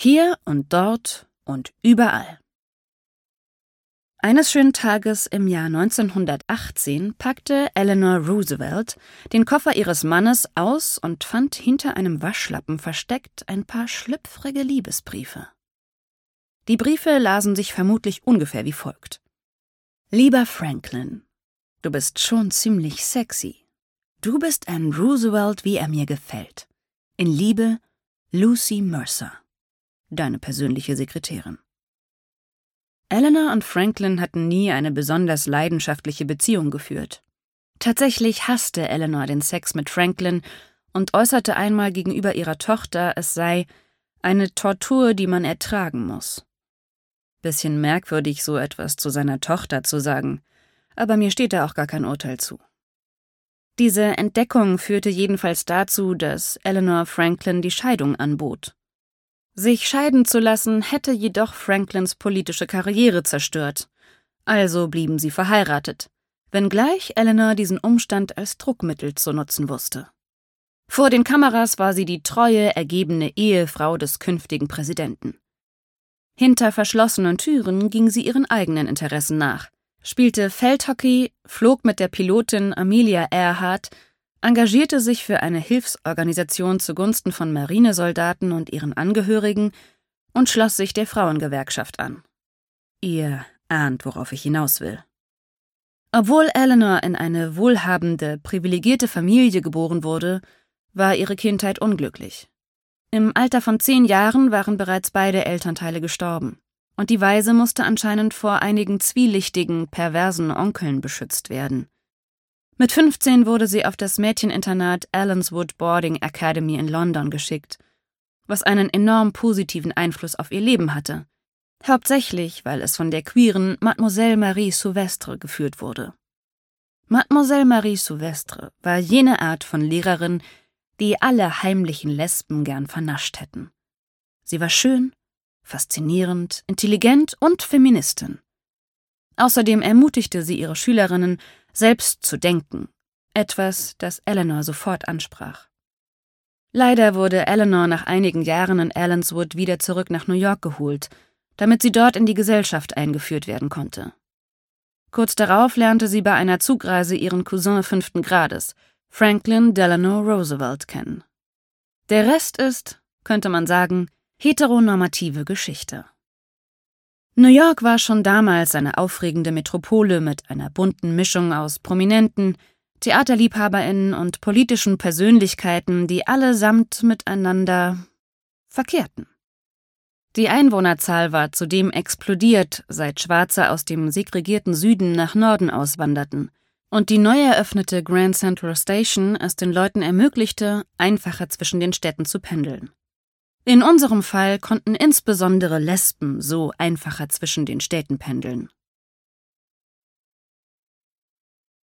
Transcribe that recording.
Hier und dort und überall. Eines schönen Tages im Jahr 1918 packte Eleanor Roosevelt den Koffer ihres Mannes aus und fand hinter einem Waschlappen versteckt ein paar schlüpfrige Liebesbriefe. Die Briefe lasen sich vermutlich ungefähr wie folgt: Lieber Franklin, du bist schon ziemlich sexy. Du bist ein Roosevelt, wie er mir gefällt. In Liebe, Lucy Mercer, deine persönliche Sekretärin. Eleanor und Franklin hatten nie eine besonders leidenschaftliche Beziehung geführt. Tatsächlich hasste Eleanor den Sex mit Franklin und äußerte einmal gegenüber ihrer Tochter, es sei eine Tortur, die man ertragen muss. Bisschen merkwürdig, so etwas zu seiner Tochter zu sagen, aber mir steht da auch gar kein Urteil zu. Diese Entdeckung führte jedenfalls dazu, dass Eleanor Franklin die Scheidung anbot. Sich scheiden zu lassen, hätte jedoch Franklins politische Karriere zerstört. Also blieben sie verheiratet, wenngleich Eleanor diesen Umstand als Druckmittel zu nutzen wusste. Vor den Kameras war sie die treue, ergebene Ehefrau des künftigen Präsidenten. Hinter verschlossenen Türen ging sie ihren eigenen Interessen nach, spielte Feldhockey, flog mit der Pilotin Amelia Earhart, engagierte sich für eine Hilfsorganisation zugunsten von Marinesoldaten und ihren Angehörigen und schloss sich der Frauengewerkschaft an. Ihr ahnt, worauf ich hinaus will. Obwohl Eleanor in eine wohlhabende, privilegierte Familie geboren wurde, war ihre Kindheit unglücklich. Im Alter von 10 Jahren waren bereits beide Elternteile gestorben, und die Waise musste anscheinend vor einigen zwielichtigen, perversen Onkeln beschützt werden. Mit 15 wurde sie auf das Mädcheninternat Allenswood Boarding Academy in London geschickt, was einen enorm positiven Einfluss auf ihr Leben hatte, hauptsächlich, weil es von der queeren Mademoiselle Marie Souvestre geführt wurde. Mademoiselle Marie Souvestre war jene Art von Lehrerin, die alle heimlichen Lesben gern vernascht hätten. Sie war schön, faszinierend, intelligent und Feministin. Außerdem ermutigte sie ihre Schülerinnen, selbst zu denken, etwas, das Eleanor sofort ansprach. Leider wurde Eleanor nach einigen Jahren in Allenswood wieder zurück nach New York geholt, damit sie dort in die Gesellschaft eingeführt werden konnte. Kurz darauf lernte sie bei einer Zugreise ihren Cousin 5. Grades, Franklin Delano Roosevelt, kennen. Der Rest ist, könnte man sagen, heteronormative Geschichte. New York war schon damals eine aufregende Metropole mit einer bunten Mischung aus Prominenten, TheaterliebhaberInnen und politischen Persönlichkeiten, die allesamt miteinander verkehrten. Die Einwohnerzahl war zudem explodiert, seit Schwarze aus dem segregierten Süden nach Norden auswanderten und die neu eröffnete Grand Central Station es den Leuten ermöglichte, einfacher zwischen den Städten zu pendeln. In unserem Fall konnten insbesondere Lesben so einfacher zwischen den Städten pendeln.